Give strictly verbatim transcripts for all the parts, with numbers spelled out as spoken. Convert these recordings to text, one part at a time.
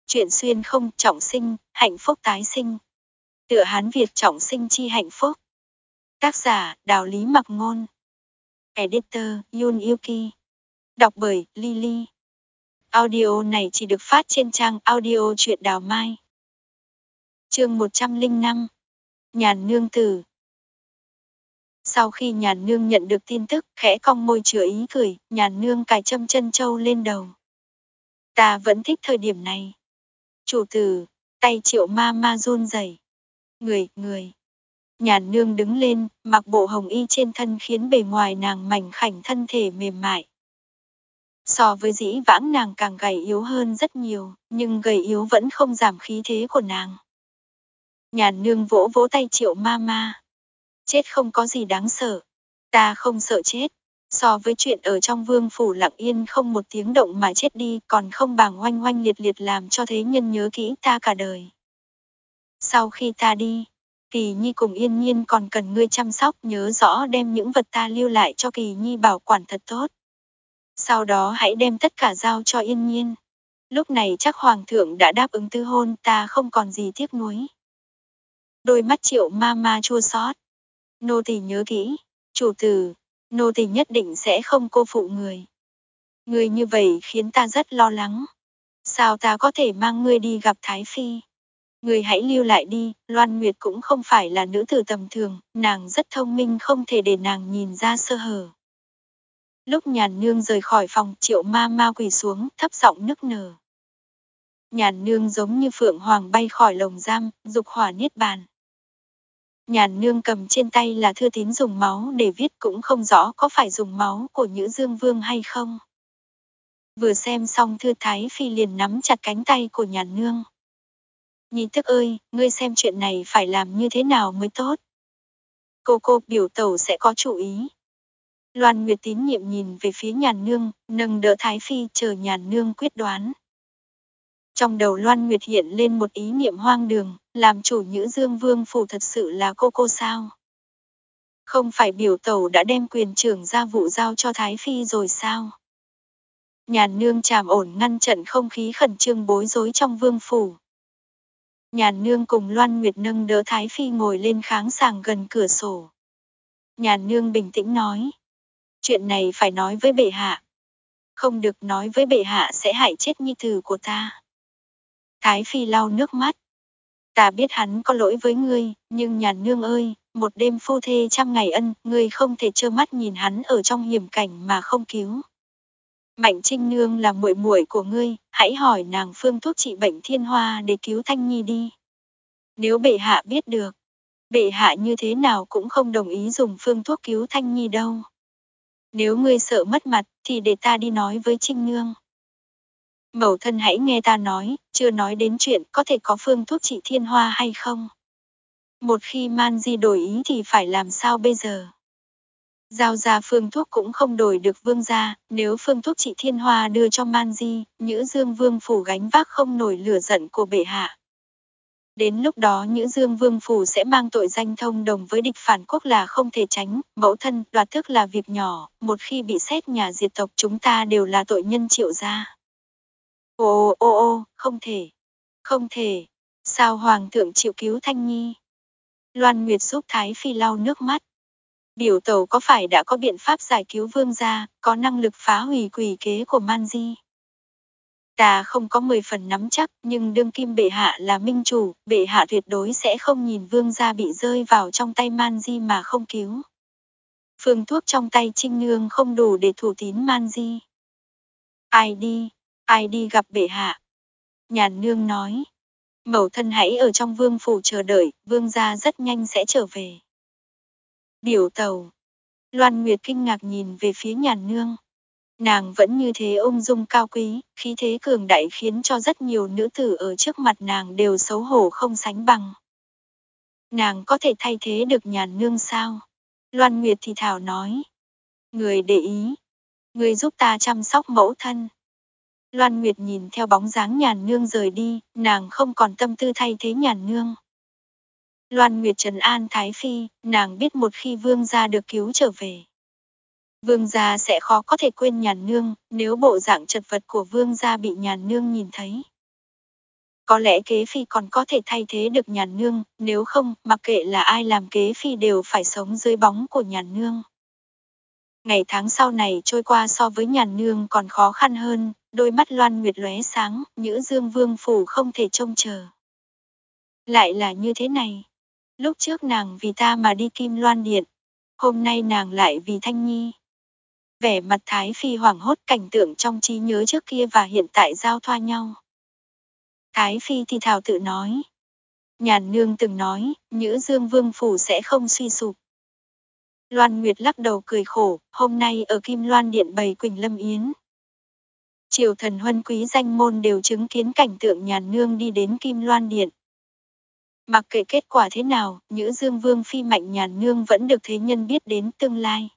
Chuyện xuyên không trọng sinh, hạnh phúc tái sinh. Tựa Hán Việt trọng sinh chi hạnh phúc. Tác giả Đào Lý Mặc Ngôn. Editor Yun Yuki. Đọc bởi Lily. Audio này chỉ được phát trên trang audio truyện Đào Mai. Chương một trăm lẻ năm. Nhàn nương tử. Sau khi nhàn nương nhận được tin tức, khẽ cong môi chứa ý cười, nhàn nương cài châm chân châu lên đầu. Ta vẫn thích thời điểm này. Chủ tử, tay Triệu ma ma run rẩy. Người, người. Nhàn nương đứng lên, mặc bộ hồng y trên thân khiến bề ngoài nàng mảnh khảnh thân thể mềm mại. So với dĩ vãng nàng càng gầy yếu hơn rất nhiều, nhưng gầy yếu vẫn không giảm khí thế của nàng. Nhàn nương vỗ vỗ tay Triệu ma ma. Chết không có gì đáng sợ. Ta không sợ chết. So với chuyện ở trong vương phủ lặng yên không một tiếng động mà chết đi còn không bằng oanh oanh liệt liệt làm cho thế nhân nhớ kỹ ta cả đời. Sau khi ta đi, Kỳ Nhi cùng Yên Nhiên còn cần ngươi chăm sóc, nhớ rõ đem những vật ta lưu lại cho Kỳ Nhi bảo quản thật tốt. Sau đó hãy đem tất cả giao cho Yên Nhiên. Lúc này chắc Hoàng thượng đã đáp ứng tứ hôn, ta không còn gì tiếc nuối. Đôi mắt Triệu ma ma chua xót. Nô tỳ nhớ kỹ, chủ tử, nô tỳ nhất định sẽ không cô phụ người. Người như vậy khiến ta rất lo lắng. Sao ta có thể mang ngươi đi gặp Thái Phi? Người hãy lưu lại đi, Loan Nguyệt cũng không phải là nữ tử tầm thường, nàng rất thông minh, không thể để nàng nhìn ra sơ hở. Lúc nhàn nương rời khỏi phòng, Triệu ma ma quỳ xuống, thấp giọng nức nở. Nhàn nương giống như phượng hoàng bay khỏi lồng giam, dục hỏa niết bàn. Nhàn nương cầm trên tay là thư tín dùng máu để viết, cũng không rõ có phải dùng máu của Nhữ Dương Vương hay không. Vừa xem xong thư, Thái Phi liền nắm chặt cánh tay của nhàn nương. Nhi thức ơi, ngươi xem chuyện này phải làm như thế nào mới tốt. Cô cô, biểu tẩu sẽ có chủ ý. Loan Nguyệt tín nhiệm nhìn về phía nhàn nương, nâng đỡ Thái Phi chờ nhàn nương quyết đoán. Trong đầu Loan Nguyệt hiện lên một ý niệm hoang đường, làm chủ Nhữ Dương Vương phủ thật sự là cô cô sao? Không phải biểu tẩu đã đem quyền trưởng gia vụ giao cho Thái Phi rồi sao? Nhàn nương trảm ổn ngăn chặn không khí khẩn trương bối rối trong vương phủ. Nhàn nương cùng Loan Nguyệt nâng đỡ Thái Phi ngồi lên kháng sàng gần cửa sổ. Nhàn nương bình tĩnh nói. Chuyện này phải nói với bệ hạ. Không được nói với bệ hạ sẽ hại chết nhi tử của ta. Thái Phi lau nước mắt. Ta biết hắn có lỗi với ngươi, nhưng nhàn nương ơi, một đêm phu thê trăm ngày ân, ngươi không thể trơ mắt nhìn hắn ở trong hiểm cảnh mà không cứu. Mạnh Trinh nương là muội muội của ngươi, hãy hỏi nàng phương thuốc trị bệnh thiên hoa để cứu Thanh Nhi đi. Nếu bệ hạ biết được, bệ hạ như thế nào cũng không đồng ý dùng phương thuốc cứu Thanh Nhi đâu. Nếu ngươi sợ mất mặt, thì để ta đi nói với Trinh nương. Mẫu thân hãy nghe ta nói, chưa nói đến chuyện có thể có phương thuốc trị thiên hoa hay không. Một khi Man Di đổi ý thì phải làm sao bây giờ? Giao ra phương thuốc cũng không đổi được vương gia, nếu phương thuốc trị thiên hoa đưa cho Man Di, Nhữ Dương Vương phủ gánh vác không nổi lửa giận của bệ hạ. Đến lúc đó Nhữ Dương Vương phủ sẽ mang tội danh thông đồng với địch phản quốc là không thể tránh, mẫu thân, đoạt thức là việc nhỏ, một khi bị xét nhà diệt tộc chúng ta đều là tội nhân Triệu gia. Ô ô ô, không thể, không thể, sao Hoàng thượng chịu cứu Thanh Nhi? Loan Nguyệt giúp Thái Phi lau nước mắt. Biểu tẩu có phải đã có biện pháp giải cứu vương gia, có năng lực phá hủy quỷ kế của Man Di? Ta không có mười phần nắm chắc, nhưng đương kim bệ hạ là minh chủ, bệ hạ tuyệt đối sẽ không nhìn vương gia bị rơi vào trong tay Man Di mà không cứu. Phương thuốc trong tay Trinh nương không đủ để thủ tín Man Di. Ai đi, ai đi gặp bệ hạ? Nhàn nương nói. Mẫu thân hãy ở trong vương phủ chờ đợi, vương gia rất nhanh sẽ trở về. Biểu tẩu. Loan Nguyệt kinh ngạc nhìn về phía nhàn nương. Nàng vẫn như thế ung dung cao quý, khí thế cường đại khiến cho rất nhiều nữ tử ở trước mặt nàng đều xấu hổ không sánh bằng. Nàng có thể thay thế được nhàn nương sao? Loan Nguyệt thì thảo nói. Người để ý. Người giúp ta chăm sóc mẫu thân. Loan Nguyệt nhìn theo bóng dáng nhàn nương rời đi, nàng không còn tâm tư thay thế nhàn nương. Loan Nguyệt trấn an Thái Phi, nàng biết một khi vương gia được cứu trở về. Vương gia sẽ khó có thể quên nhàn nương, nếu bộ dạng chật vật của vương gia bị nhàn nương nhìn thấy. Có lẽ kế phi còn có thể thay thế được Nhàn Nương, nếu không, mặc kệ là ai làm kế phi đều phải sống dưới bóng của Nhàn Nương. Ngày tháng sau này trôi qua so với Nhàn Nương còn khó khăn hơn, đôi mắt Loan Nguyệt lóe sáng, Nhữ Dương Vương phủ không thể trông chờ. Lại là như thế này. Lúc trước nàng vì ta mà đi Kim Loan Điện, hôm nay nàng lại vì Thanh Nhi. Vẻ mặt Thái Phi hoảng hốt, cảnh tượng trong trí nhớ trước kia và hiện tại giao thoa nhau. Thái Phi thì thào tự nói. Nhàn Nương từng nói, Nhữ Dương Vương phủ sẽ không suy sụp. Loan Nguyệt lắc đầu cười khổ, hôm nay ở Kim Loan Điện bày Quỳnh Lâm Yến. Triều thần huân quý danh môn đều chứng kiến cảnh tượng Nhàn Nương đi đến Kim Loan Điện. Mặc kệ kết quả thế nào, Nhữ Dương Vương phi mạnh Nhàn Nương vẫn được thế nhân biết đến tương lai.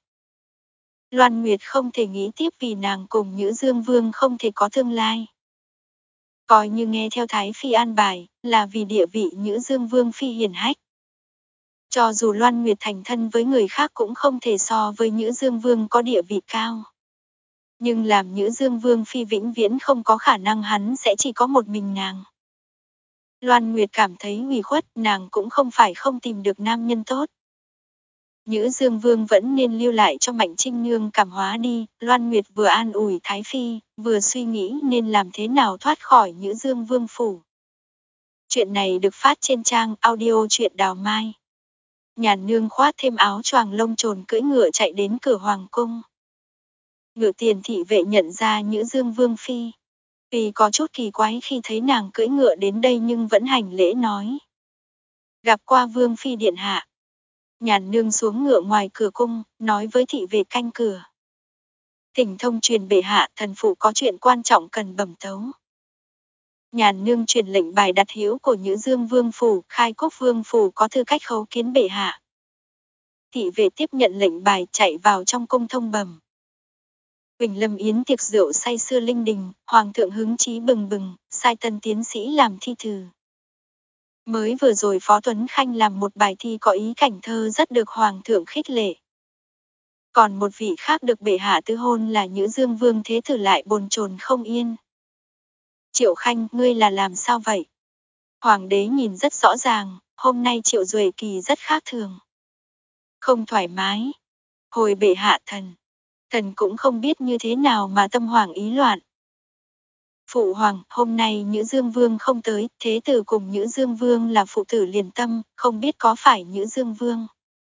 Loan Nguyệt không thể nghĩ tiếp vì nàng cùng Nhữ Dương Vương không thể có tương lai. Coi như nghe theo Thái Phi an bài, là vì địa vị Nhữ Dương Vương phi hiển hách. Cho dù Loan Nguyệt thành thân với người khác cũng không thể so với Nhữ Dương Vương có địa vị cao. Nhưng làm Nhữ Dương Vương phi vĩnh viễn không có khả năng, hắn sẽ chỉ có một mình nàng. Loan Nguyệt cảm thấy ủy khuất, nàng cũng không phải không tìm được nam nhân tốt. Nhữ Dương Vương vẫn nên lưu lại cho Mạnh Trinh Nương cảm hóa đi, Loan Nguyệt vừa an ủi Thái Phi, vừa suy nghĩ nên làm thế nào thoát khỏi Nhữ Dương Vương phủ. Chuyện này được phát trên trang audio truyện Đào Mai. Nhàn Nương khoác thêm áo choàng lông trồn cưỡi ngựa chạy đến cửa hoàng cung. Ngự tiền thị vệ nhận ra Nhữ Dương Vương phi. Vì có chút kỳ quái khi thấy nàng cưỡi ngựa đến đây nhưng vẫn hành lễ nói. Gặp qua Vương phi điện hạ. Nhàn Nương xuống ngựa ngoài cửa cung, nói với thị vệ canh cửa. Thỉnh thông truyền bệ hạ, thần phụ có chuyện quan trọng cần bẩm tấu. Nhàn Nương truyền lệnh bài đặt hiếu của Nhữ Dương Vương phủ, Khai Quốc Vương phủ có tư cách khấu kiến bệ hạ. Thị vệ tiếp nhận lệnh bài chạy vào trong cung thông bẩm. Quỳnh Lâm Yến tiệc rượu say sưa linh đình, hoàng thượng hứng chí bừng bừng, sai tân tiến sĩ làm thi thử. Mới vừa rồi Phó Tuấn Khanh làm một bài thi có ý cảnh thơ rất được hoàng thượng khích lệ. Còn một vị khác được bệ hạ tứ hôn là Nhữ Dương Vương thế tử lại bồn chồn không yên. Triệu Khanh, ngươi là làm sao vậy? Hoàng đế nhìn rất rõ ràng, hôm nay Triệu Duệ Kỳ rất khác thường. Không thoải mái. Hồi bệ hạ thần. Thần cũng không biết như thế nào mà tâm hoàng ý loạn. Phụ hoàng, hôm nay Nhữ Dương Vương không tới, thế tử cùng Nhữ Dương Vương là phụ tử liền tâm, không biết có phải Nhữ Dương Vương.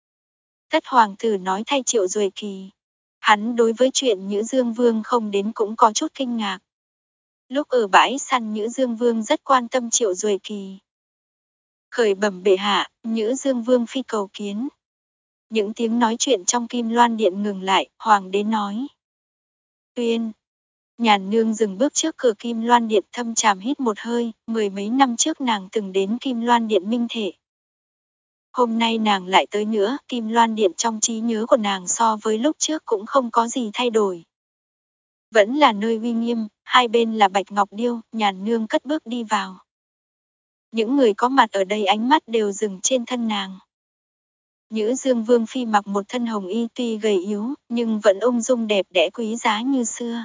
Tất hoàng tử nói thay Triệu Duệ Kỳ. Hắn đối với chuyện Nhữ Dương Vương không đến cũng có chút kinh ngạc. Lúc ở bãi săn Nhữ Dương Vương rất quan tâm Triệu Duệ Kỳ. Khởi bẩm bệ hạ, Nhữ Dương Vương phi cầu kiến. Những tiếng nói chuyện trong Kim Loan Điện ngừng lại, hoàng đế nói. Tuyên. Nhàn Nương dừng bước trước cửa Kim Loan Điện thâm tràm hít một hơi, mười mấy năm trước nàng từng đến Kim Loan Điện minh thể. Hôm nay nàng lại tới nữa, Kim Loan Điện trong trí nhớ của nàng so với lúc trước cũng không có gì thay đổi. Vẫn là nơi uy nghiêm, hai bên là bạch ngọc điêu, Nhàn Nương cất bước đi vào. Những người có mặt ở đây ánh mắt đều dừng trên thân nàng. Nhữ Dương Vương phi mặc một thân hồng y tuy gầy yếu, nhưng vẫn ung dung đẹp đẽ quý giá như xưa.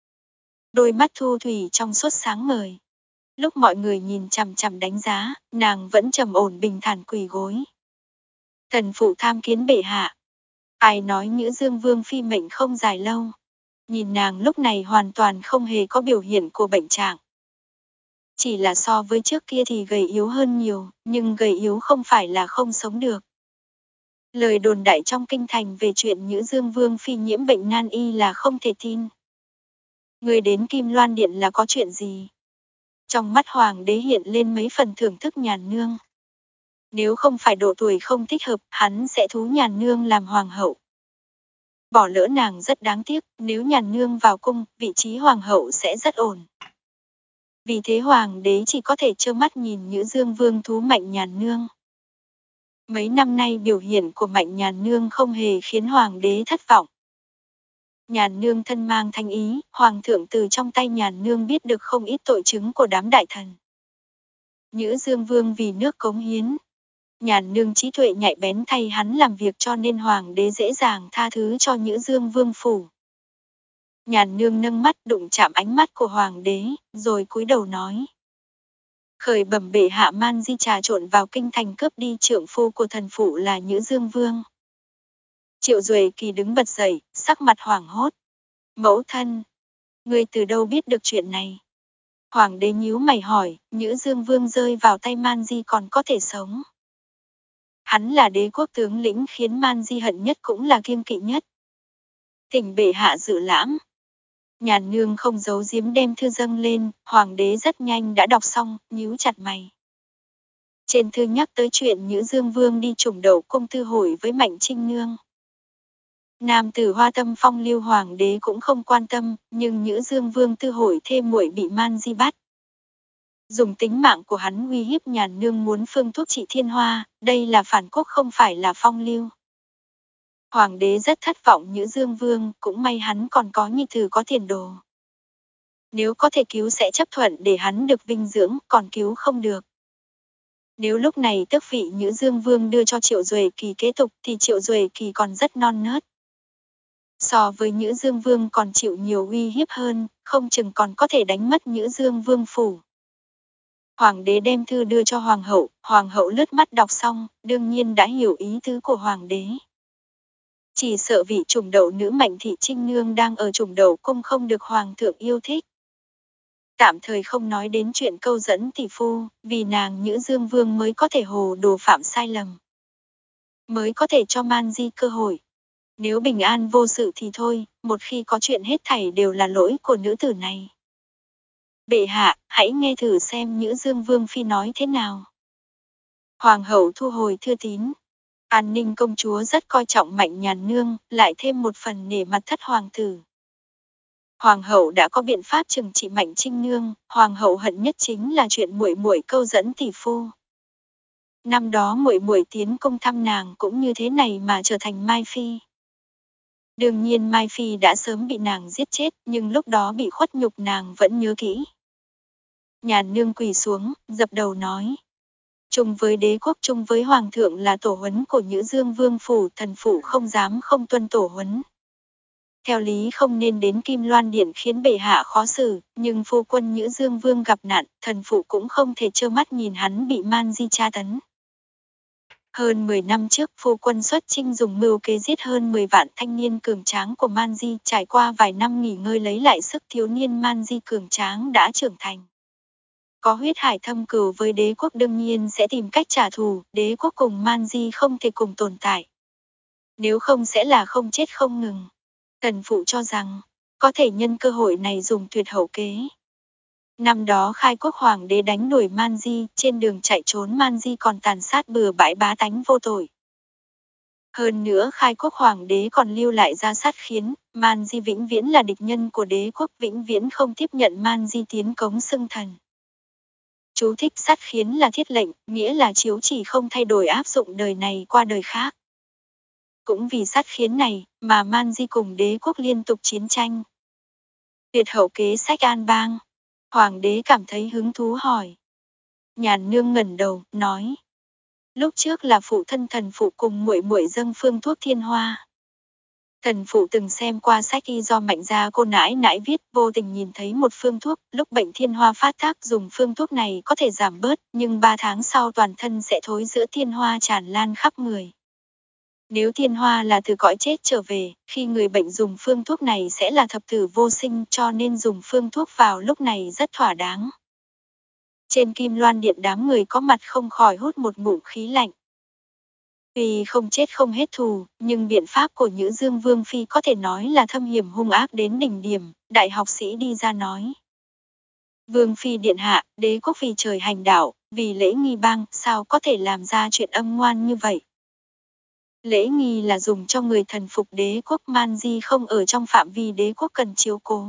Đôi mắt thu thủy trong suốt sáng ngời. Lúc mọi người nhìn chằm chằm đánh giá, nàng vẫn trầm ổn bình thản quỳ gối. Thần phụ tham kiến bệ hạ. Ai nói Nhữ Dương Vương phi mệnh không dài lâu. Nhìn nàng lúc này hoàn toàn không hề có biểu hiện của bệnh trạng. Chỉ là so với trước kia thì gầy yếu hơn nhiều, nhưng gầy yếu không phải là không sống được. Lời đồn đại trong kinh thành về chuyện Nhữ Dương Vương phi nhiễm bệnh nan y là không thể tin. Người đến Kim Loan Điện là có chuyện gì? Trong mắt hoàng đế hiện lên mấy phần thưởng thức Nhàn Nương. Nếu không phải độ tuổi không thích hợp, hắn sẽ thú Nhàn Nương làm hoàng hậu. Bỏ lỡ nàng rất đáng tiếc, nếu Nhàn Nương vào cung, vị trí hoàng hậu sẽ rất ổn. Vì thế hoàng đế chỉ có thể trơ mắt nhìn Nhữ Dương Vương thú Mạnh Nhàn Nương. Mấy năm nay biểu hiện của Mạnh Nhàn Nương không hề khiến hoàng đế thất vọng. Nhàn Nương thân mang thanh ý, hoàng thượng từ trong tay Nhàn Nương biết được không ít tội chứng của đám đại thần. Nhữ Dương Vương vì nước cống hiến. Nhàn Nương trí tuệ nhạy bén thay hắn làm việc cho nên hoàng đế dễ dàng tha thứ cho Nhữ Dương Vương phủ. Nhàn Nương nâng mắt đụng chạm ánh mắt của hoàng đế, rồi cúi đầu nói. Khởi bẩm bệ hạ, Man Di trà trộn vào kinh thành cướp đi trượng phu của thần phụ là Nhữ Dương Vương. Triệu Duệ Kỳ đứng bật dậy, sắc mặt hoảng hốt. Mẫu thân, ngươi từ đâu biết được chuyện này? Hoàng đế nhíu mày hỏi, Nhữ Dương Vương rơi vào tay Man Di còn có thể sống. Hắn là đế quốc tướng lĩnh khiến Man Di hận nhất cũng là kiêng kỵ nhất. Thỉnh bệ hạ dự lãm. Nhàn nương không giấu giếm đem thư dâng lên, hoàng đế rất nhanh đã đọc xong, nhíu chặt mày. Trên thư nhắc tới chuyện Nhữ Dương Vương đi trùng đậu cung thư hội với Mạnh Trinh Nương. Nam tử hoa tâm phong lưu hoàng đế cũng không quan tâm, nhưng Nhữ Dương Vương tư hội thêm muội bị Man Di bắt. Dùng tính mạng của hắn uy hiếp Nhàn nương muốn phương thuốc trị thiên hoa, đây là phản quốc không phải là phong lưu. Hoàng đế rất thất vọng Nhữ Dương Vương, cũng may hắn còn có nhi tử có tiền đồ. Nếu có thể cứu sẽ chấp thuận để hắn được vinh dưỡng, còn cứu không được. Nếu lúc này tước vị Nhữ Dương Vương đưa cho Triệu Duệ Kỳ kế tục thì Triệu Duệ Kỳ còn rất non nớt. So với Nhữ Dương Vương còn chịu nhiều uy hiếp hơn, không chừng còn có thể đánh mất Nhữ Dương Vương phủ. Hoàng đế đem thư đưa cho hoàng hậu, hoàng hậu lướt mắt đọc xong, đương nhiên đã hiểu ý tứ của hoàng đế. Chỉ sợ vị trùng đậu nữ Mạnh Thị Trinh Nương đang ở trùng đậu cung không được hoàng thượng yêu thích. Tạm thời không nói đến chuyện câu dẫn tỷ phu, vì nàng Nhữ Dương Vương mới có thể hồ đồ phạm sai lầm. Mới có thể cho Man Di cơ hội. Nếu bình an vô sự thì thôi, một khi có chuyện hết thảy đều là lỗi của nữ tử này. Bệ hạ, hãy nghe thử xem Nhữ Dương Vương phi nói thế nào. Hoàng hậu thu hồi thư tín. An Ninh công chúa rất coi trọng Mạnh Nhàn Nương, lại thêm một phần nể mặt thất hoàng tử. Hoàng hậu đã có biện pháp trừng trị Mạnh Trinh Nương, hoàng hậu hận nhất chính là chuyện muội muội câu dẫn tỷ phu. Năm đó muội muội tiến công thăm nàng cũng như thế này mà trở thành Mai Phi. Đương nhiên Mai Phi đã sớm bị nàng giết chết, nhưng lúc đó bị khuất nhục nàng vẫn nhớ kỹ. Nhàn Nương quỳ xuống, dập đầu nói. Chung với đế quốc, chung với hoàng thượng là tổ huấn của Nhữ Dương Vương phủ, thần phụ không dám không tuân tổ huấn. Theo lý không nên đến Kim Loan Điện khiến bệ hạ khó xử, nhưng phu quân Nhữ Dương Vương gặp nạn, thần phụ cũng không thể trơ mắt nhìn hắn bị Man Di tra tấn. Hơn mười năm trước, phu quân xuất chinh dùng mưu kế giết hơn mười vạn thanh niên cường tráng của Man Di, trải qua vài năm nghỉ ngơi lấy lại sức, thiếu niên Man Di cường tráng đã trưởng thành. Có huyết hải thâm cừu với đế quốc đương nhiên sẽ tìm cách trả thù, đế quốc cùng Man Di không thể cùng tồn tại. Nếu không sẽ là không chết không ngừng. Thần phụ cho rằng, có thể nhân cơ hội này dùng tuyệt hậu kế. Năm đó khai quốc hoàng đế đánh đuổi Man Di, trên đường chạy trốn Man Di còn tàn sát bừa bãi bá tánh vô tội. Hơn nữa khai quốc hoàng đế còn lưu lại ra sát khiến, Man Di vĩnh viễn là địch nhân của đế quốc, vĩnh viễn không tiếp nhận Man Di tiến cống xưng thần. Chú thích sát khiến là thiết lệnh, nghĩa là chiếu chỉ không thay đổi áp dụng đời này qua đời khác. Cũng vì sát khiến này, mà Man Di cùng đế quốc liên tục chiến tranh. Tuyệt hậu kế sách an bang. Hoàng đế cảm thấy hứng thú hỏi. Nhàn Nương ngẩng đầu, nói. Lúc trước là phụ thân thần phụ cùng muội muội dâng phương thuốc thiên hoa. Thần phụ từng xem qua sách y do Mạnh gia cô nãi nãi viết, vô tình nhìn thấy một phương thuốc, lúc bệnh thiên hoa phát tác dùng phương thuốc này có thể giảm bớt, nhưng ba tháng sau toàn thân sẽ thối rữa thiên hoa tràn lan khắp người. Nếu thiên hoa là từ cõi chết trở về, khi người bệnh dùng phương thuốc này sẽ là thập tử vô sinh, cho nên dùng phương thuốc vào lúc này rất thỏa đáng. Trên Kim Loan Điện đám người có mặt không khỏi hút một ngụm khí lạnh. Tuy không chết không hết thù, nhưng biện pháp của Nhữ Dương Vương phi có thể nói là thâm hiểm hung ác đến đỉnh điểm, đại học sĩ đi ra nói. Vương phi điện hạ, đế quốc vì trời hành đạo, vì lễ nghi bang, sao có thể làm ra chuyện âm ngoan như vậy? Lễ nghi là dùng cho người thần phục đế quốc, Man Di không ở trong phạm vi đế quốc cần chiếu cố.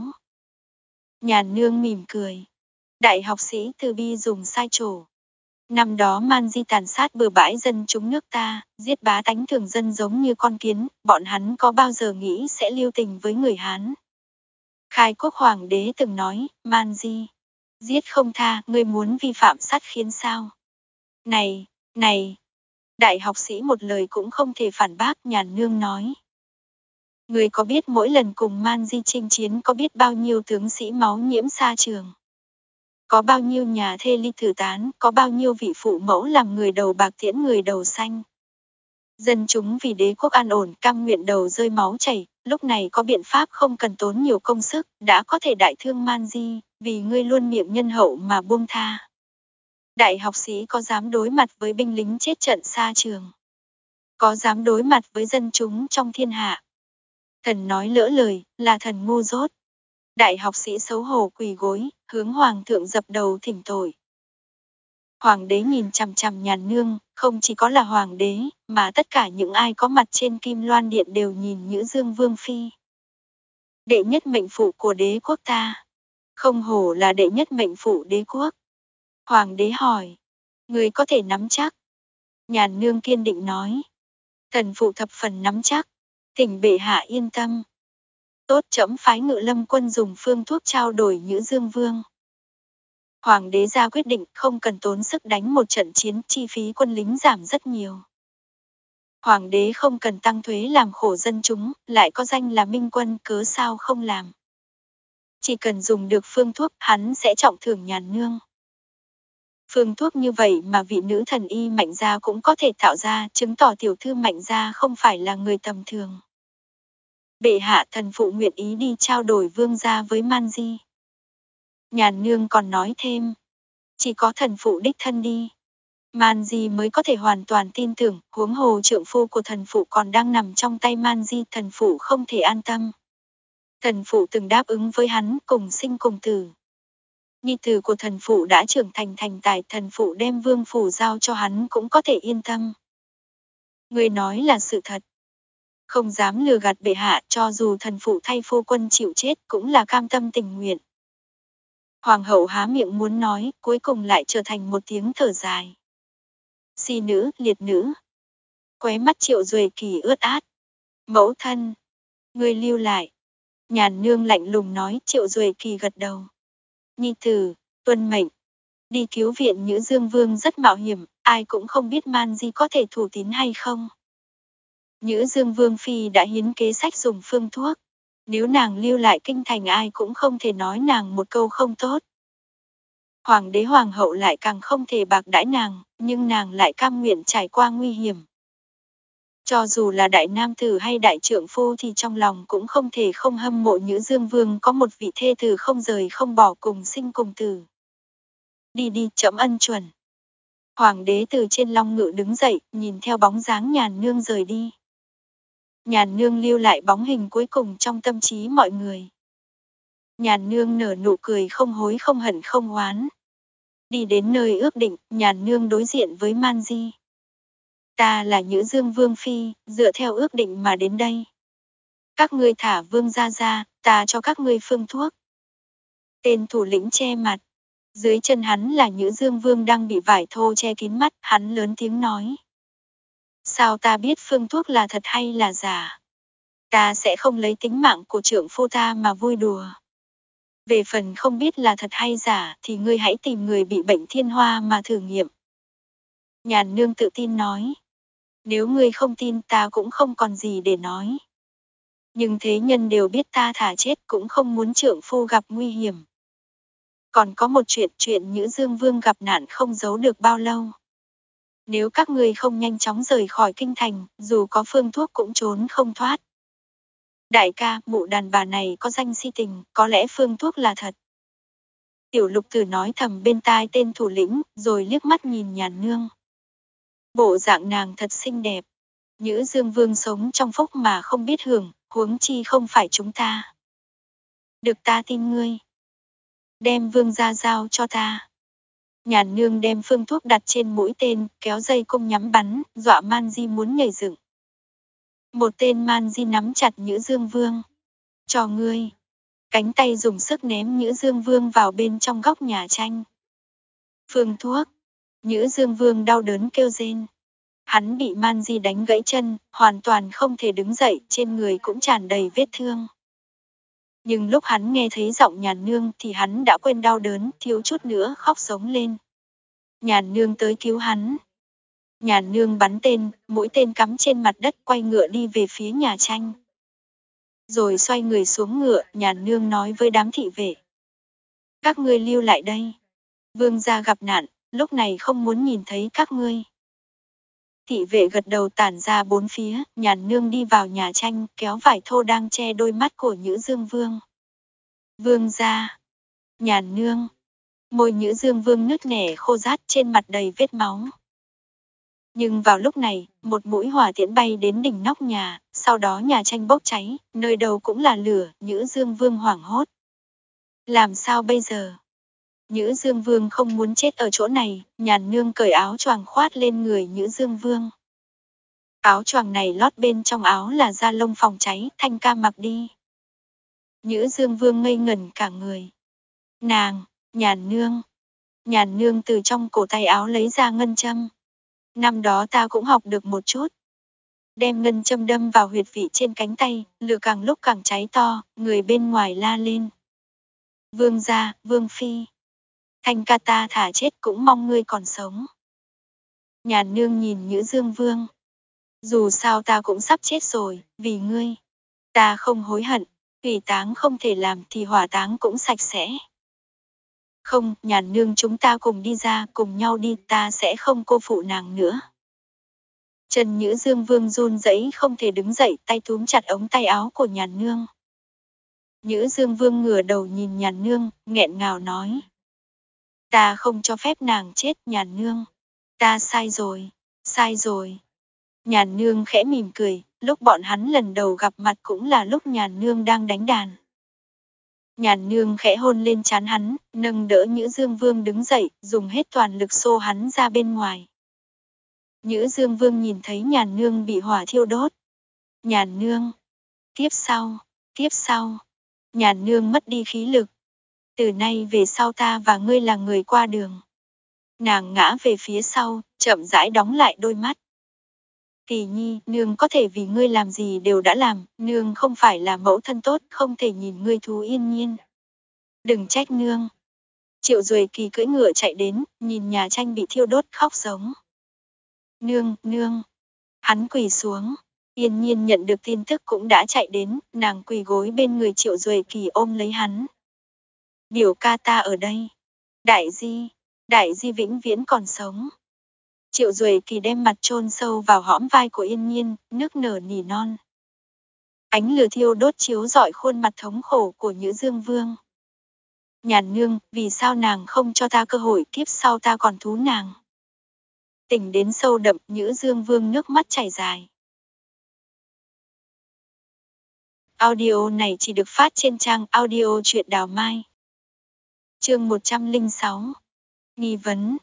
Nhàn Nương mỉm cười. Đại học sĩ từ bi dùng sai trổ. Năm đó Man Di tàn sát bừa bãi dân chúng nước ta, giết bá tánh thường dân giống như con kiến, bọn hắn có bao giờ nghĩ sẽ lưu tình với người Hán. Khai quốc hoàng đế từng nói, Man Di, giết không tha, ngươi muốn vi phạm sát khiến sao? Này, này, đại học sĩ một lời cũng không thể phản bác. Nhàn Nương nói. Ngươi có biết mỗi lần cùng Man Di chinh chiến có biết bao nhiêu tướng sĩ máu nhiễm xa trường? Có bao nhiêu nhà thê ly tử tán, có bao nhiêu vị phụ mẫu làm người đầu bạc tiễn người đầu xanh. Dân chúng vì đế quốc an ổn cam nguyện đầu rơi máu chảy, lúc này có biện pháp không cần tốn nhiều công sức, đã có thể đại thương man di, vì ngươi luôn miệng nhân hậu mà buông tha. Đại học sĩ có dám đối mặt với binh lính chết trận xa trường? Có dám đối mặt với dân chúng trong thiên hạ? Thần nói lỡ lời, là thần ngu dốt. Đại học sĩ xấu hổ quỳ gối, hướng hoàng thượng dập đầu thỉnh tội. Hoàng đế nhìn chằm chằm Nhàn Nương, không chỉ có là hoàng đế, mà tất cả những ai có mặt trên Kim Loan Điện đều nhìn Nhữ Dương Vương Phi. Đệ nhất mệnh phụ của đế quốc ta. Không hổ là đệ nhất mệnh phụ đế quốc. Hoàng đế hỏi, người có thể nắm chắc. Nhàn Nương kiên định nói, thần phụ thập phần nắm chắc, thỉnh bệ hạ yên tâm. Tốt, trẫm phái Ngự Lâm quân dùng phương thuốc trao đổi Nhữ Dương Vương. Hoàng đế ra quyết định không cần tốn sức đánh một trận chiến, chi phí quân lính giảm rất nhiều. Hoàng đế không cần tăng thuế làm khổ dân chúng, lại có danh là minh quân, cớ sao không làm. Chỉ cần dùng được phương thuốc, hắn sẽ trọng thưởng Nhàn Nương. Phương thuốc như vậy mà vị nữ thần y Mạnh Gia cũng có thể tạo ra, chứng tỏ tiểu thư Mạnh Gia không phải là người tầm thường. Bệ hạ, thần phụ nguyện ý đi trao đổi vương gia với Man Di. Nhàn Nương còn nói thêm, chỉ có thần phụ đích thân đi, Man Di mới có thể hoàn toàn tin tưởng, huống hồ trượng phu của thần phụ còn đang nằm trong tay Man Di, thần phụ không thể an tâm. Thần phụ từng đáp ứng với hắn, cùng sinh cùng tử. Nhi tử của thần phụ đã trưởng thành thành tài, thần phụ đem vương phủ giao cho hắn cũng có thể yên tâm. Người nói là sự thật. Không dám lừa gạt bệ hạ, cho dù thần phụ thay phu quân chịu chết cũng là cam tâm tình nguyện. Hoàng hậu há miệng muốn nói, cuối cùng lại trở thành một tiếng thở dài. Si nữ, liệt nữ. Khóe mắt Triệu Duệ Kỳ ướt át. Mẫu thân, ngươi lưu lại. Nhàn Nương lạnh lùng nói. Triệu Duệ Kỳ gật đầu. Nhi tử, tuân mệnh. Đi cứu viện Nhữ Dương Vương rất mạo hiểm, ai cũng không biết Man Di có thể thủ tín hay không. Nhữ Dương Vương Phi đã hiến kế sách dùng phương thuốc. Nếu nàng lưu lại kinh thành ai cũng không thể nói nàng một câu không tốt. Hoàng đế hoàng hậu lại càng không thể bạc đãi nàng, nhưng nàng lại cam nguyện trải qua nguy hiểm. Cho dù là đại nam tử hay đại trượng phu thì trong lòng cũng không thể không hâm mộ Nhữ Dương Vương có một vị thê tử không rời không bỏ, cùng sinh cùng tử. Đi đi, trẫm ân chuẩn. Hoàng đế từ trên long ngự đứng dậy, nhìn theo bóng dáng Nhàn Nương rời đi. Nhàn Nương lưu lại bóng hình cuối cùng trong tâm trí mọi người. Nhàn Nương nở nụ cười không hối không hận không oán. Đi đến nơi ước định, Nhàn Nương đối diện với Man Di. Ta là Nhữ Dương Vương Phi, dựa theo ước định mà đến đây. Các ngươi thả Vương gia ra, ta cho các ngươi phương thuốc. Tên thủ lĩnh che mặt. Dưới chân hắn là Nhữ Dương Vương đang bị vải thô che kín mắt, hắn lớn tiếng nói. Sao ta biết phương thuốc là thật hay là giả? Ta sẽ không lấy tính mạng của trượng phu ta mà vui đùa. Về phần không biết là thật hay giả thì ngươi hãy tìm người bị bệnh thiên hoa mà thử nghiệm. Nhàn Nương tự tin nói. Nếu ngươi không tin ta cũng không còn gì để nói. Nhưng thế nhân đều biết ta thả chết cũng không muốn trượng phu gặp nguy hiểm. Còn có một chuyện, chuyện Nhữ Dương Vương gặp nạn không giấu được bao lâu. Nếu các ngươi không nhanh chóng rời khỏi kinh thành, dù có phương thuốc cũng trốn không thoát. Đại ca, mụ đàn bà này có danh si tình, có lẽ phương thuốc là thật. Tiểu Lục Tử nói thầm bên tai tên thủ lĩnh, rồi liếc mắt nhìn Nhàn Nương. Bộ dạng nàng thật xinh đẹp. Nhữ Dương Vương sống trong phúc mà không biết hưởng, huống chi không phải chúng ta. Được, ta tin ngươi. Đem vương gia giao cho ta. Nhàn Nương đem phương thuốc đặt trên mũi tên, kéo dây cung nhắm bắn, dọa Man Di muốn nhảy dựng. Một tên Man Di nắm chặt Nhữ Dương Vương. Cho ngươi. Cánh tay dùng sức ném Nhữ Dương Vương vào bên trong góc nhà tranh. Phương thuốc. Nhữ Dương Vương đau đớn kêu rên. Hắn bị Man Di đánh gãy chân, hoàn toàn không thể đứng dậy, trên người cũng tràn đầy vết thương. Nhưng lúc hắn nghe thấy giọng Nhàn Nương thì hắn đã quên đau đớn, thiếu chút nữa khóc sống lên. Nhàn Nương tới cứu hắn. Nhàn Nương bắn tên, mũi tên cắm trên mặt đất, quay ngựa đi về phía nhà tranh. Rồi xoay người xuống ngựa, Nhàn Nương nói với đám thị vệ. Các ngươi lưu lại đây, Vương gia gặp nạn, lúc này không muốn nhìn thấy các ngươi. Thị vệ gật đầu tản ra bốn phía, Nhàn Nương đi vào nhà tranh, kéo vải thô đang che đôi mắt của Nhữ Dương Vương. Vương gia, Nhàn Nương. Môi Nhữ Dương Vương nứt nẻ khô rát, trên mặt đầy vết máu. Nhưng vào lúc này, một mũi hỏa tiễn bay đến đỉnh nóc nhà, sau đó nhà tranh bốc cháy, nơi đâu cũng là lửa, Nhữ Dương Vương hoảng hốt. Làm sao bây giờ? Nhữ Dương Vương không muốn chết ở chỗ này, Nhàn Nương cởi áo choàng khoát lên người Nhữ Dương Vương. Áo choàng này lót bên trong áo là da lông phòng cháy, Thanh ca mặc đi. Nhữ Dương Vương ngây ngẩn cả người. Nàng, Nhàn Nương. Nhàn Nương từ trong cổ tay áo lấy ra ngân châm. Năm đó ta cũng học được một chút. Đem ngân châm đâm vào huyệt vị trên cánh tay, lửa càng lúc càng cháy to, người bên ngoài la lên. Vương gia, Vương phi. Thanh ca ta thả chết cũng mong ngươi còn sống. Nhàn Nương nhìn Nhữ Dương Vương. Dù sao ta cũng sắp chết rồi, vì ngươi. Ta không hối hận, hủy táng không thể làm thì hỏa táng cũng sạch sẽ. Không, Nhàn Nương chúng ta cùng đi ra, cùng nhau đi, ta sẽ không cô phụ nàng nữa. Chân Nhữ Dương Vương run rẩy không thể đứng dậy, tay túm chặt ống tay áo của Nhàn Nương. Nhữ Dương Vương ngửa đầu nhìn Nhàn Nương, nghẹn ngào nói. Ta không cho phép nàng chết, Nhàn Nương. Ta sai rồi, sai rồi. Nhàn Nương khẽ mỉm cười, lúc bọn hắn lần đầu gặp mặt cũng là lúc Nhàn Nương đang đánh đàn. Nhàn Nương khẽ hôn lên trán hắn, nâng đỡ Nhữ Dương Vương đứng dậy, dùng hết toàn lực xô hắn ra bên ngoài. Nhữ Dương Vương nhìn thấy Nhàn Nương bị hỏa thiêu đốt. Nhàn Nương. Tiếp sau, tiếp sau. Nhàn Nương mất đi khí lực. Từ nay về sau ta và ngươi là người qua đường. Nàng ngã về phía sau, chậm rãi đóng lại đôi mắt. Kỳ nhi, nương có thể vì ngươi làm gì đều đã làm, nương không phải là mẫu thân tốt, không thể nhìn ngươi thú yên nhiên. Đừng trách nương. Triệu Duệ Kỳ cưỡi ngựa chạy đến, nhìn nhà tranh bị thiêu đốt khóc giống. Nương, nương. Hắn quỳ xuống. Yên nhiên nhận được tin tức cũng đã chạy đến, nàng quỳ gối bên người Triệu Duệ Kỳ ôm lấy hắn. Biểu ca ta ở đây. Đại di, đại di vĩnh viễn còn sống. Triệu Duệ Kỳ đem mặt chôn sâu vào hõm vai của Yên nhiên, nức nở nỉ non. Ánh lửa thiêu đốt chiếu rọi khuôn mặt thống khổ của Nhữ Dương Vương. Nhàn Nương, vì sao nàng không cho ta cơ hội, kiếp sau ta còn thú nàng. Tỉnh đến sâu đậm, Nhữ Dương Vương nước mắt chảy dài. Audio này chỉ được phát trên trang audio truyện Đào Mai. Chương một trăm lẻ sáu. Nghi vấn.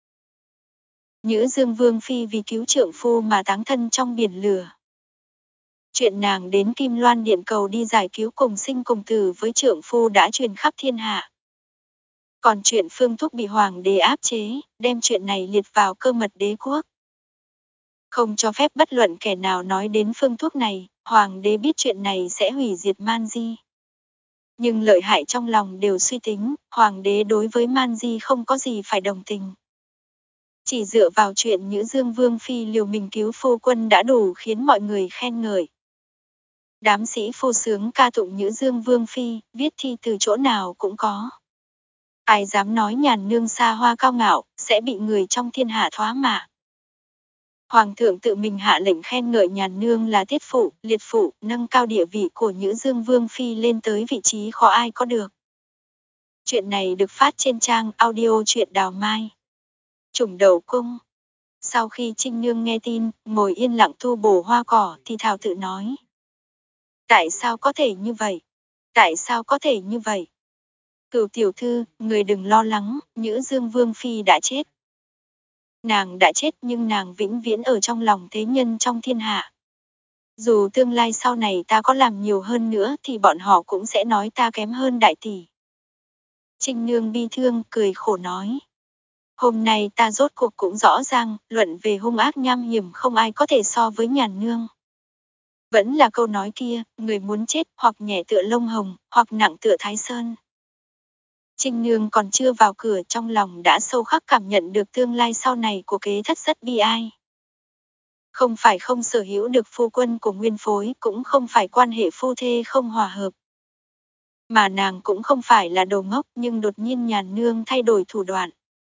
Nhữ Dương Vương phi vì cứu trượng phu mà táng thân trong biển lửa. Chuyện nàng đến Kim Loan Điện cầu đi giải cứu cùng sinh cùng tử với trượng phu đã truyền khắp thiên hạ. Còn chuyện Phương Thúc bị hoàng đế áp chế, đem chuyện này liệt vào cơ mật đế quốc. Không cho phép bất luận kẻ nào nói đến Phương Thúc này, hoàng đế biết chuyện này sẽ hủy diệt Man Di. Nhưng lợi hại trong lòng đều suy tính, hoàng đế đối với Man Di không có gì phải đồng tình. Chỉ dựa vào chuyện Nhữ Dương Vương phi liều mình cứu phu quân đã đủ khiến mọi người khen ngợi. Đám sĩ phu sướng ca tụng Nhữ Dương Vương phi, viết thi từ chỗ nào cũng có. Ai dám nói Nhàn Nương xa hoa cao ngạo, sẽ bị người trong thiên hạ thoá mạ. Hoàng thượng tự mình hạ lệnh khen ngợi Nhàn Nương là tiết phụ, liệt phụ, nâng cao địa vị của Nhữ Dương Vương phi lên tới vị trí khó ai có được. Chuyện này được phát trên trang audio truyện Đào Mai. Chủng đầu cung. Sau khi Trinh Nương nghe tin, ngồi yên lặng thu bổ hoa cỏ thì thảo tự nói. Tại sao có thể như vậy? Tại sao có thể như vậy? Cửu tiểu thư, người đừng lo lắng, Nhữ Dương Vương phi đã chết. Nàng đã chết nhưng nàng vĩnh viễn ở trong lòng thế nhân trong thiên hạ. Dù tương lai sau này ta có làm nhiều hơn nữa thì bọn họ cũng sẽ nói ta kém hơn đại tỷ. Trinh Nương bi thương, cười khổ nói. Hôm nay ta rốt cuộc cũng rõ ràng, luận về hung ác nham hiểm không ai có thể so với Nhàn Nương. Vẫn là câu nói kia, người muốn chết hoặc nhẹ tựa lông hồng, hoặc nặng tựa thái sơn. Trinh Nương còn chưa vào cửa trong lòng đã sâu khắc cảm nhận được tương lai sau này của kế thất rất bi ai. Không phải không sở hữu được phu quân của nguyên phối, cũng không phải quan hệ phu thê không hòa hợp. Mà nàng cũng không phải là đồ ngốc nhưng đột nhiên Nhàn Nương thay đổi thủ đoạn.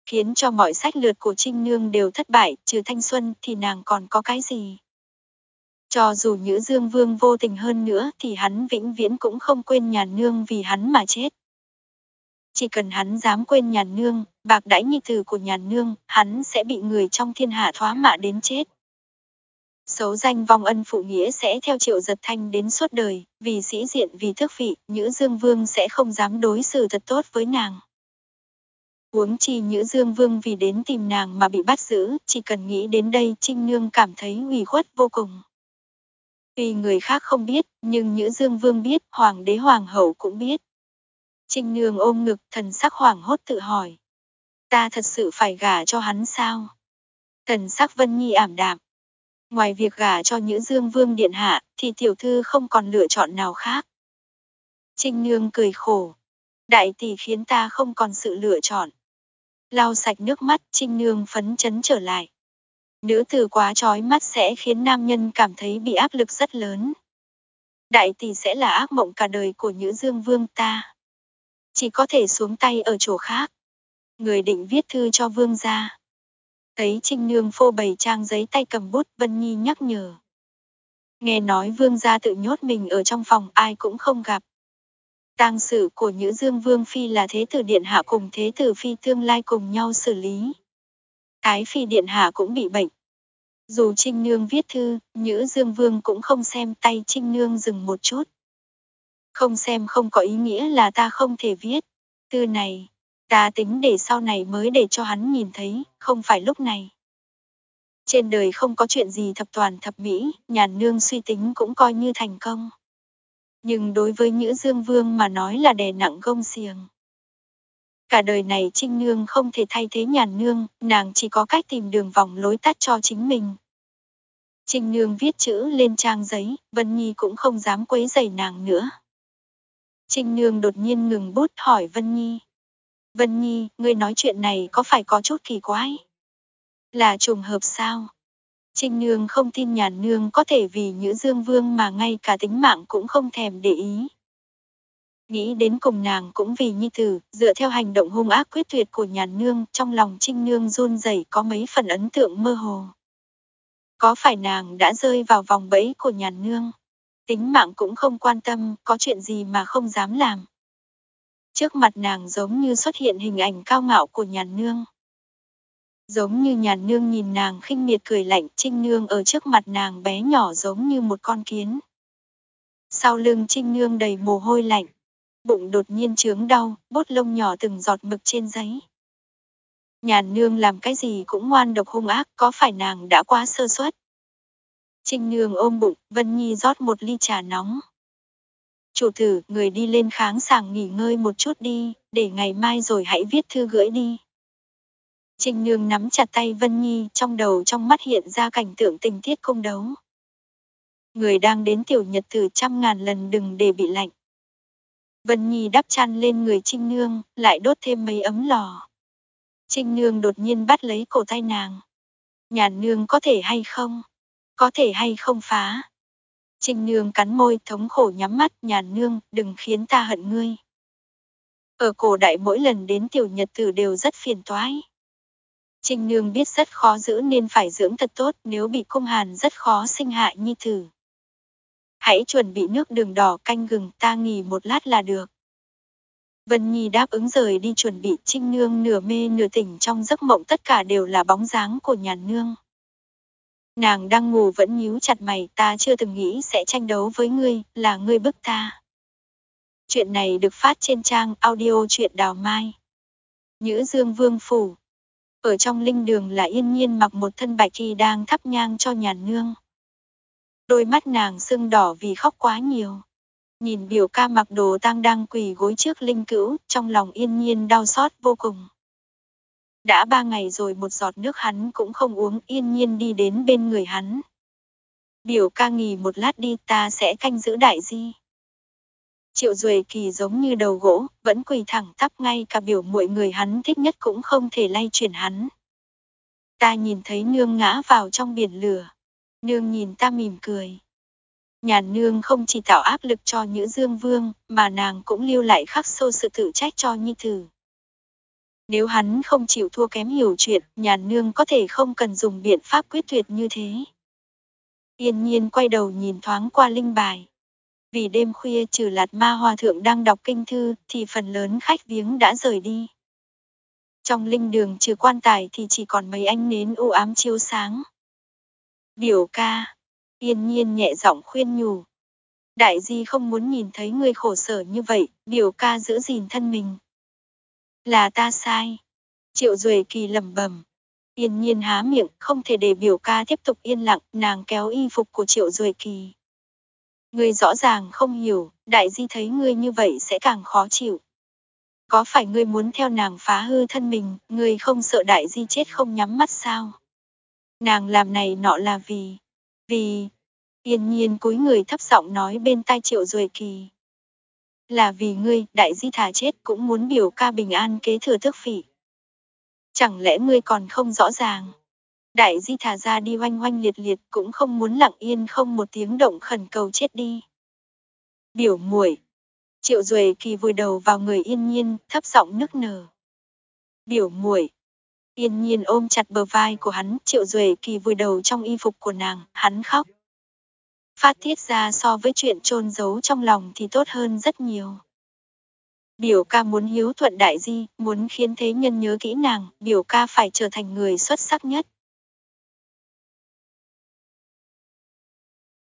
khiến cho mọi sách lược của Trinh Nương đều thất bại, trừ thanh xuân thì nàng còn có cái gì. Cho dù Nhữ Dương Vương vô tình hơn nữa thì hắn vĩnh viễn cũng không quên Nhàn Nương vì hắn mà chết. Chỉ cần hắn dám quên Nhàn Nương, bạc đãi nhi tử của Nhàn Nương, hắn sẽ bị người trong thiên hạ thoá mạ đến chết. Xấu danh vong ân phụ nghĩa sẽ theo Triệu Giật Thanh đến suốt đời, vì sĩ diện vì thước vị, Nhữ Dương Vương sẽ không dám đối xử thật tốt với nàng. Huống chi Nhữ Dương Vương vì đến tìm nàng mà bị bắt giữ, chỉ cần nghĩ đến đây Trinh Nương cảm thấy ủy khuất vô cùng. Tuy người khác không biết, nhưng Nhữ Dương Vương biết, Hoàng đế Hoàng hậu cũng biết. Trinh Nương ôm ngực, thần sắc hoảng hốt tự hỏi. Ta thật sự phải gả cho hắn sao? Thần sắc Vân Nhi ảm đạm. Ngoài việc gả cho Nhữ Dương Vương điện hạ, thì tiểu thư không còn lựa chọn nào khác. Trinh Nương cười khổ. Đại tỷ khiến ta không còn sự lựa chọn. Lau sạch nước mắt, Trinh Nương phấn chấn trở lại. Nữ tử quá trói mắt sẽ khiến nam nhân cảm thấy bị áp lực rất lớn. Đại tỷ sẽ là ác mộng cả đời của Nhữ Dương Vương ta. Chỉ có thể xuống tay ở chỗ khác. Người định viết thư cho vương gia. Thấy Trinh Nương phô bày trang giấy tay cầm bút, Vân Nhi nhắc nhở. Nghe nói vương gia tự nhốt mình ở trong phòng, ai cũng không gặp. Tang sự của Nhữ Dương Vương Phi là Thế tử Điện Hạ cùng Thế tử Phi tương lai cùng nhau xử lý. Thái Phi Điện Hạ cũng bị bệnh. Dù Trinh Nương viết thư, Nhữ Dương Vương cũng không xem, tay Trinh Nương dừng một chút. Không xem không có ý nghĩa là ta không thể viết. Thư này, ta tính để sau này mới để cho hắn nhìn thấy, không phải lúc này. Trên đời không có chuyện gì thập toàn thập mỹ, Nhàn Nương suy tính cũng coi như thành công. Nhưng đối với Nhữ Dương Vương mà nói là đè nặng gông xiềng. Cả đời này Trinh Nương không thể thay thế Nhàn Nương, nàng chỉ có cách tìm đường vòng lối tắt cho chính mình. Trinh Nương viết chữ lên trang giấy, Vân Nhi cũng không dám quấy rầy nàng nữa. Trinh Nương đột nhiên ngừng bút hỏi Vân Nhi. Vân Nhi, ngươi nói chuyện này có phải có chút kỳ quái? Là trùng hợp sao? Trinh Nương không tin Nhàn Nương có thể vì Nhữ Dương Vương mà ngay cả tính mạng cũng không thèm để ý. Nghĩ đến cùng nàng cũng vì nhi tử, dựa theo hành động hung ác quyết tuyệt của Nhàn Nương, trong lòng Trinh Nương run rẩy có mấy phần ấn tượng mơ hồ. Có phải nàng đã rơi vào vòng bẫy của Nhàn Nương? Tính mạng cũng không quan tâm, có chuyện gì mà không dám làm. Trước mặt nàng giống như xuất hiện hình ảnh cao ngạo của Nhàn Nương. Giống như Nhàn Nương nhìn nàng khinh miệt cười lạnh, Trinh Nương ở trước mặt nàng bé nhỏ giống như một con kiến. Sau lưng Trinh Nương đầy mồ hôi lạnh. Bụng đột nhiên chướng đau, bốt lông nhỏ từng giọt mực trên giấy. Nhàn Nương làm cái gì cũng ngoan độc hung ác, có phải nàng đã quá sơ suất? Trinh Nương ôm bụng, Vân Nhi rót một ly trà nóng. Chủ tử, người đi lên kháng sàng nghỉ ngơi một chút đi, để ngày mai rồi hãy viết thư gửi đi. Trinh Nương nắm chặt tay Vân Nhi, trong đầu trong mắt hiện ra cảnh tượng tình tiết cung đấu. Người đang đến tiểu nhật tử trăm ngàn lần đừng để bị lạnh. Vân Nhi đắp chăn lên người Trinh Nương, lại đốt thêm mấy ấm lò. Trinh Nương đột nhiên bắt lấy cổ tay nàng. Nhàn Nương có thể hay không? Có thể hay không phá? Trinh Nương cắn môi thống khổ nhắm mắt, Nhàn Nương, đừng khiến ta hận ngươi. Ở cổ đại mỗi lần đến tiểu nhật tử đều rất phiền toái. Trinh Nương biết rất khó giữ nên phải dưỡng thật tốt, nếu bị cung hàn rất khó sinh hại nhi tử. Hãy chuẩn bị nước đường đỏ canh gừng, ta nghỉ một lát là được. Vân Nhi đáp ứng rời đi chuẩn bị, Trinh Nương nửa mê nửa tỉnh trong giấc mộng, tất cả đều là bóng dáng của Nhàn Nương. Nàng đang ngủ vẫn nhíu chặt mày, ta chưa từng nghĩ sẽ tranh đấu với ngươi, là ngươi bức ta. Chuyện này được phát trên trang audio truyện Đào Mai. Nhữ Dương Vương phủ. Ở trong linh đường là Yên Nhiên mặc một thân bạch y đang thắp nhang cho Nhàn Nương. Đôi mắt nàng sưng đỏ vì khóc quá nhiều. Nhìn biểu ca mặc đồ tang đang quỳ gối trước linh cữu, trong lòng Yên Nhiên đau xót vô cùng. Đã ba ngày rồi một giọt nước hắn cũng không uống, Yên Nhiên đi đến bên người hắn. Biểu ca nghỉ một lát đi, ta sẽ canh giữ đại di. Triệu Duệ Kỳ giống như đầu gỗ, vẫn quỳ thẳng tắp, ngay cả biểu muội người hắn thích nhất cũng không thể lay chuyển hắn. Ta nhìn thấy nương ngã vào trong biển lửa. Nương nhìn ta mỉm cười. Nhàn Nương không chỉ tạo áp lực cho Nhữ Dương Vương, mà nàng cũng lưu lại khắc sâu sự tự trách cho nhi tử. Nếu hắn không chịu thua kém hiểu chuyện, nhàn nương có thể không cần dùng biện pháp quyết tuyệt như thế. Yên Nhiên quay đầu nhìn thoáng qua linh bài. Vì đêm khuya trừ Lạt Ma Hòa Thượng đang đọc kinh thư, thì phần lớn khách viếng đã rời đi. Trong linh đường trừ quan tài thì chỉ còn mấy ánh nến u ám chiếu sáng. Biểu ca, Yên Nhiên nhẹ giọng khuyên nhủ. Đại di không muốn nhìn thấy người khổ sở như vậy, biểu ca giữ gìn thân mình. Là ta sai. Triệu Duệ Kỳ lẩm bẩm. Yên Nhiên há miệng, không thể để biểu ca tiếp tục yên lặng, nàng kéo y phục của Triệu Duệ Kỳ. Ngươi rõ ràng không hiểu, đại di thấy ngươi như vậy sẽ càng khó chịu. Có phải ngươi muốn theo nàng phá hư thân mình, ngươi không sợ đại di chết không nhắm mắt sao? Nàng làm này nọ là vì, vì, Yên Nhiên cúi người thấp giọng nói bên tai Triệu Duệ Kỳ. Là vì ngươi, đại di thà chết cũng muốn biểu ca bình an kế thừa tước phỉ. Chẳng lẽ ngươi còn không rõ ràng? Đại di thà ra đi oanh oanh liệt liệt cũng không muốn lặng yên không một tiếng động khẩn cầu chết đi. Biểu muội. Triệu Duệ Kỳ vùi đầu vào người Yên Nhiên, thấp giọng nức nở. Biểu muội. Yên Nhiên ôm chặt bờ vai của hắn, Triệu Duệ Kỳ vùi đầu trong y phục của nàng, hắn khóc. Phát tiết ra so với chuyện chôn giấu trong lòng thì tốt hơn rất nhiều. Biểu ca muốn hiếu thuận đại di, muốn khiến thế nhân nhớ kỹ nàng, biểu ca phải trở thành người xuất sắc nhất.